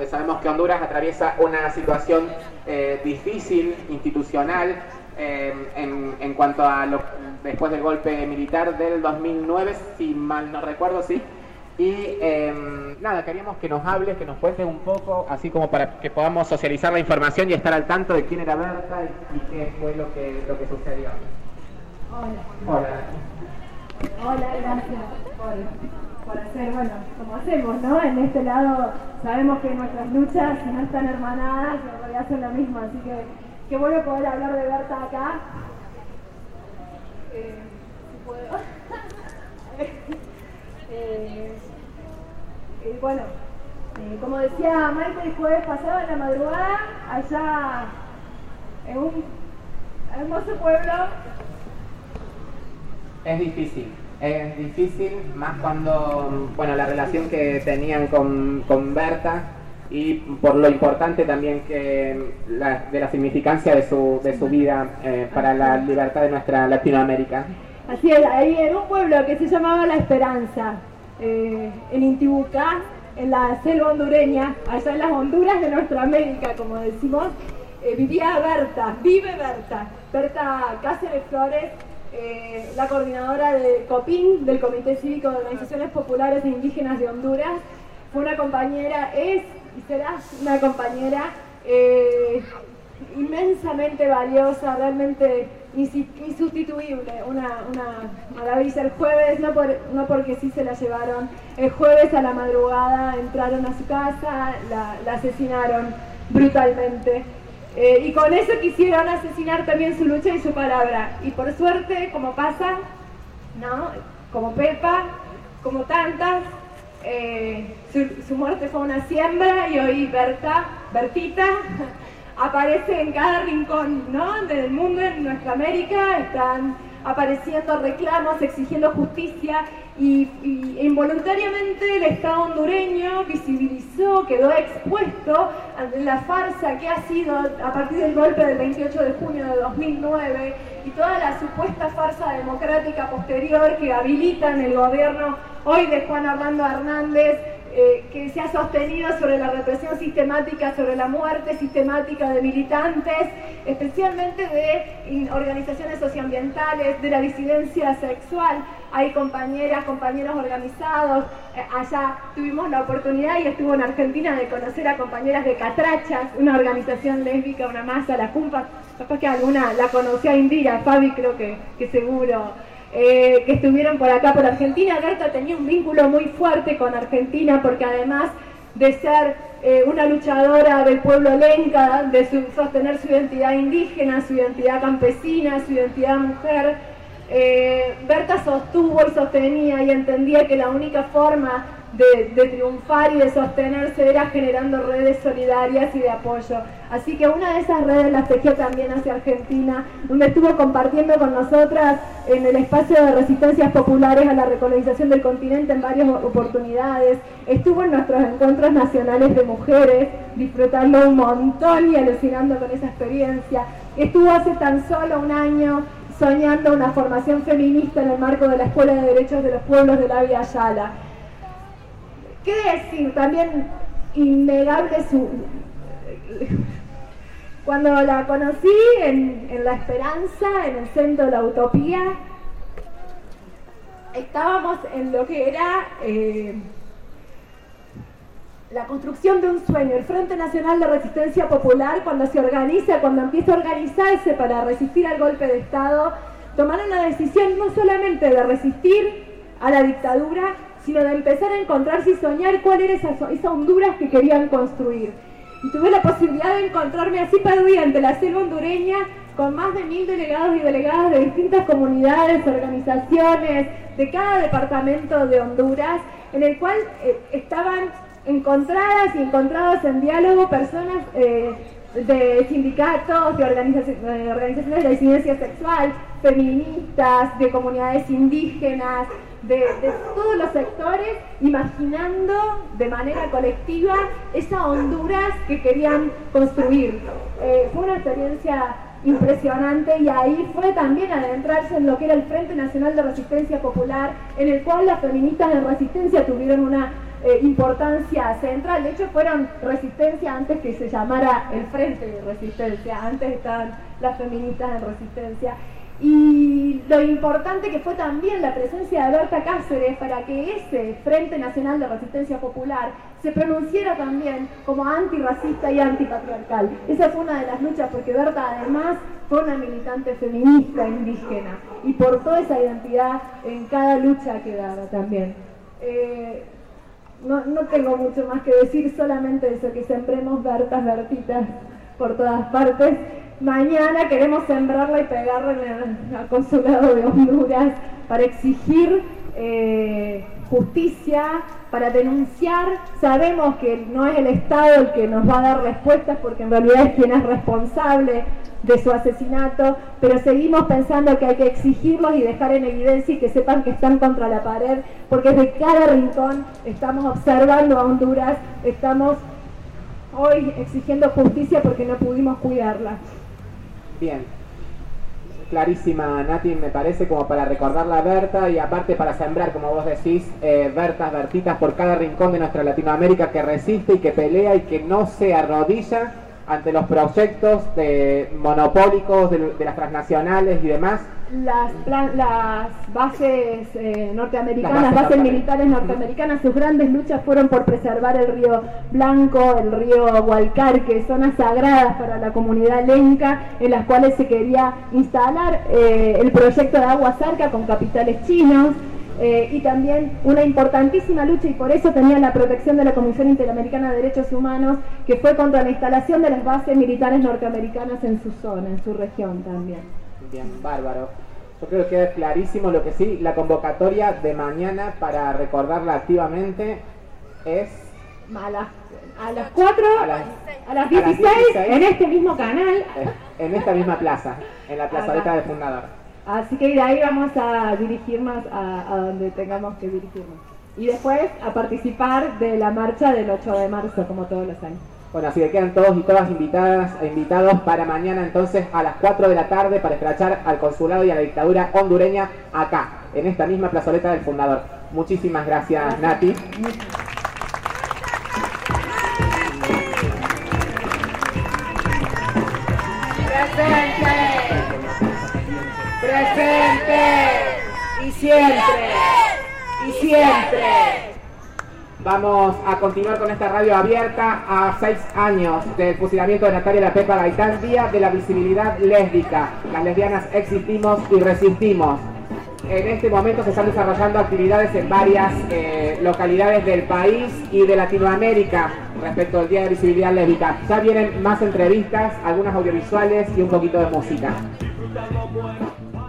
sabemos que Honduras atraviesa una situación difícil, institucional, en cuanto a después del golpe militar del 2009, si mal no recuerdo, sí. Y nada, queríamos que nos hables, que nos cuentes un poco, así como para que podamos socializar la información y estar al tanto de quién era Berta y qué fue lo que sucedió. Hola, gracias por hacer, bueno, como hacemos, ¿no? En este lado sabemos que nuestras luchas, si no están hermanadas, en realidad son lo mismo, así que qué bueno poder hablar de Berta acá. Si puedo. Bueno, como decía Maite, el jueves pasado en la madrugada, allá en un hermoso pueblo. Es difícil, más cuando, bueno, la relación que tenían con Berta y por lo importante también que de la significancia de su vida para la libertad de nuestra Latinoamérica. Así es, ahí en un pueblo que se llamaba La Esperanza, en Intibucá, en la selva hondureña, allá en las Honduras de nuestra América, como decimos, vivía Berta, vive Berta Cáceres Flores, la coordinadora de COPIN, del Comité Cívico de Organizaciones Populares e Indígenas de Honduras. Fue una compañera, es y será una compañera inmensamente valiosa, realmente insustituible, una maravilla. El jueves, no porque sí se la llevaron, el jueves a la madrugada entraron a su casa, la asesinaron brutalmente. Y con eso quisieron asesinar también su lucha y su palabra. Y por suerte, como pasa, ¿no? Como Pepa, como tantas, su muerte fue una siembra y hoy Bertita, aparece en cada rincón, ¿no? Del mundo, en nuestra América, están apareciendo reclamos, exigiendo justicia y involuntariamente el Estado hondureño visibilizó, quedó expuesto ante la farsa que ha sido a partir del golpe del 28 de junio de 2009 y toda la supuesta farsa democrática posterior que habilitan el gobierno hoy de Juan Orlando Hernández, que se ha sostenido sobre la represión sistemática, sobre la muerte sistemática de militantes, especialmente de organizaciones socioambientales, de la disidencia sexual. Hay compañeras, compañeros organizados. Allá tuvimos la oportunidad y estuvo en Argentina de conocer a compañeras de Catrachas, una organización lésbica, una masa, la Cumpa. Capaz que alguna la conoció a Indira, Fabi creo que seguro. Que estuvieron por acá, por Argentina. Berta tenía un vínculo muy fuerte con Argentina porque además de ser una luchadora del pueblo lenca, de sostener su identidad indígena, su identidad campesina, su identidad mujer, Berta sostuvo y sostenía y entendía que la única forma de triunfar y de sostenerse era generando redes solidarias y de apoyo. Así que una de esas redes las tejió también hacia Argentina, donde estuvo compartiendo con nosotras en el espacio de resistencias populares a la recolonización del continente en varias oportunidades. Estuvo en nuestros encuentros nacionales de mujeres, disfrutando un montón y alucinando con esa experiencia. Estuvo hace tan solo un año soñando una formación feminista en el marco de la Escuela de Derechos de los Pueblos de la Vía Yala. ¿Qué decir? También innegable cuando la conocí en La Esperanza, en el centro de la Utopía, estábamos en lo que era la construcción de un sueño. El Frente Nacional de Resistencia Popular, cuando se organiza, cuando empieza a organizarse para resistir al golpe de Estado, tomaron la decisión no solamente de resistir a la dictadura, sino de empezar a encontrarse y soñar cuál era esa Honduras que querían construir. Y tuve la posibilidad de encontrarme así perdida ante la selva hondureña con más de 1000 delegados y delegadas de distintas comunidades, organizaciones, de cada departamento de Honduras, en el cual estaban encontradas y encontrados en diálogo personas de sindicatos, de organizaciones de disidencia sexual, feministas, de comunidades indígenas, de todos los sectores, imaginando de manera colectiva esa Honduras que querían construir. Fue una experiencia impresionante y ahí fue también adentrarse en lo que era el Frente Nacional de Resistencia Popular, en el cual las feministas de resistencia tuvieron una importancia central. De hecho, fueron resistencia antes que se llamara el Frente de Resistencia, antes estaban las feministas en resistencia. Y lo importante que fue también la presencia de Berta Cáceres para que ese Frente Nacional de Resistencia Popular se pronunciara también como antirracista y antipatriarcal. Esa fue una de las luchas, porque Berta además fue una militante feminista indígena y portó esa identidad en cada lucha que daba también. No tengo mucho más que decir, solamente eso, que sembremos Bertas, Bertitas por todas partes. Mañana queremos sembrarla y pegarla en el consulado de Honduras para exigir justicia, para denunciar. Sabemos que no es el Estado el que nos va a dar respuestas, porque en realidad es quien es responsable de su asesinato, pero seguimos pensando que hay que exigirlos y dejar en evidencia y que sepan que están contra la pared, porque desde cada rincón estamos observando a Honduras, estamos hoy exigiendo justicia porque no pudimos cuidarla. Bien, clarísima, Nati, me parece, como para recordarla a Berta y aparte para sembrar, como vos decís, Bertas, Bertitas por cada rincón de nuestra Latinoamérica que resiste y que pelea y que no se arrodilla ante los proyectos monopólicos de las transnacionales y demás. Las bases norteamericanas, las bases militares norteamericanas, sus grandes luchas fueron por preservar el río Blanco, el río Gualcarque, zonas sagradas para la comunidad lenca, en las cuales se quería instalar el proyecto de Agua Zarca con capitales chinos. Y también una importantísima lucha, y por eso tenía la protección de la Comisión Interamericana de Derechos Humanos, que fue contra la instalación de las bases militares norteamericanas en su zona, en su región también. Bien, bárbaro. Yo creo que queda clarísimo. Lo que sí, la convocatoria de mañana para recordarla activamente es a las 4, a las 16, en este mismo canal, en esta misma plaza, en la plazoleta del Fundador. Así que de ahí vamos a dirigirnos a donde tengamos que dirigirnos. Y después a participar de la marcha del 8 de marzo, como todos los años. Bueno, así que quedan todos y todas invitadas e invitados para mañana entonces a las 4 de la tarde para escrachar al consulado y a la dictadura hondureña acá, en esta misma plazoleta del Fundador. Muchísimas gracias, Nati. ¡Presente! ¡Y siempre! ¡Y siempre! Vamos a continuar con esta radio abierta a 6 años del fusilamiento de Natalia La Pepa Gaitán, Día de la Visibilidad Lésbica. Las lesbianas existimos y resistimos. En este momento se están desarrollando actividades en varias localidades del país y de Latinoamérica respecto al Día de Visibilidad Lésbica. Ya vienen más entrevistas, algunas audiovisuales y un poquito de música.